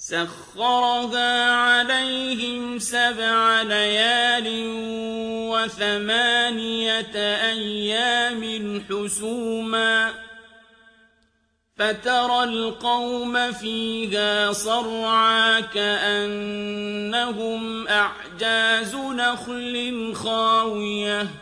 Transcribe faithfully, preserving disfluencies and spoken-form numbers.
سَخَّرَهَا عَلَيْهِمْ سَبْعَ لَيَالٍ وَثَمَانِيَةَ أَيَّامٍ حُسُومًا فَتَرَى الْقَوْمَ فِيهَا صَرْعَىٰ كَأَنَّهُمْ أَعْجَازُ نَخْلٍ خَاوِيَةٍ